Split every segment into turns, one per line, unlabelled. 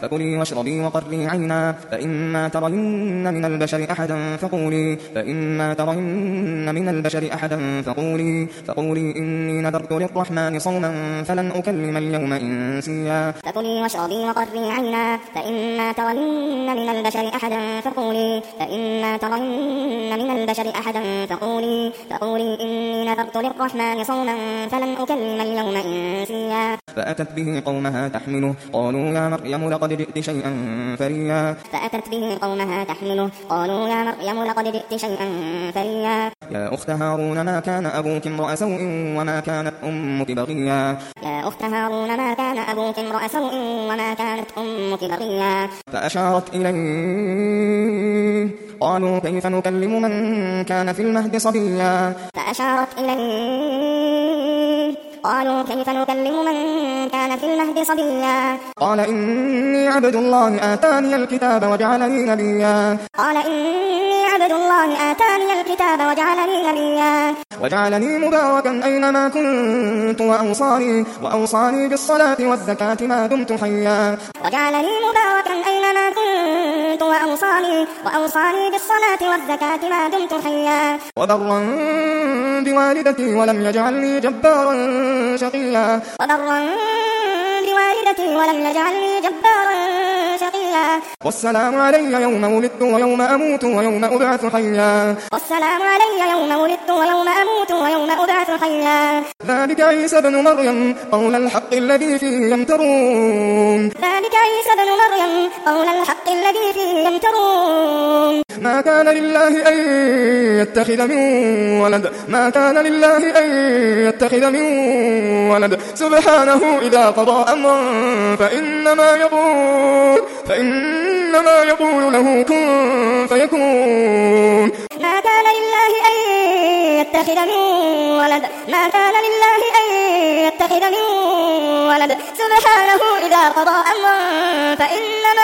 فكلي واشربي وقري عينا فإما ترين من البشر أحدا فقولي إني نذرت للرحمن صوما فلن أكلم اليوم إنسيا.
فكلي واشربي وقري عينا فإما ترين من البشر أحدا فقولي إني نذرت للرحمن صوما فلن أكلم اليوم إنسيا.
فأتت به قومها تحمله قالوا يا مريم لقد جئت شيئا فريا. يا أخت هارون ما كان أبوك امرأ سوء وما كانت أمك بغيا. فأشارت إليه قالوا كيف نكلم من كان في المهد صبيا. قال إني عبد الله آتاني الكتاب وجعلني نبيا. وجعلني مباركا أينما كنت وأوصاني بالصلاة والزكاة ما دمت حيا. وبرا بوالدتي ولم يجعلني جبارا شقيا. والسلام علي يوم ولدت ويوم أموت ويوم أبعث حيا. ذلك عيسى بن مريم قول الحق الذي فيه يمترون. ما كان لله أن يتخذ من ولد سبحانه إذا قضى أمرا فإنما يقول له كن فيكون.
ما كان لله أن يتخذ من ولد سبحانه إذا قضى أمرا فإنما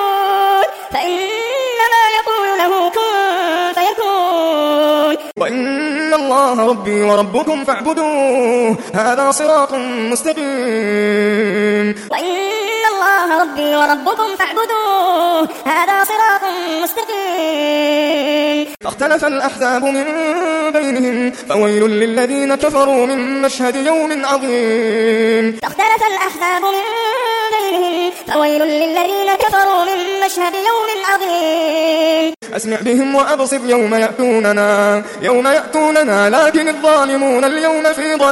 يقول له كن فيكون.
وإن الله ربي وربكم فاعبدوه هذا صراط مستقيم. فاختلف الأحزاب من بينهم فويل للذين كفروا من مشهد يوم عظيم. أسمع بهم وأبصر يوم يأتوننا لكن الظالمون اليوم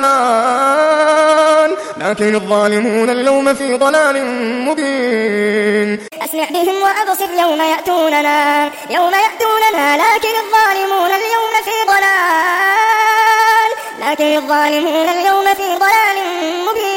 في ضلال مبين.
أسمع بهم وأبصر يوم يأتوننا لكن الظالمون اليوم في ضلال مبين.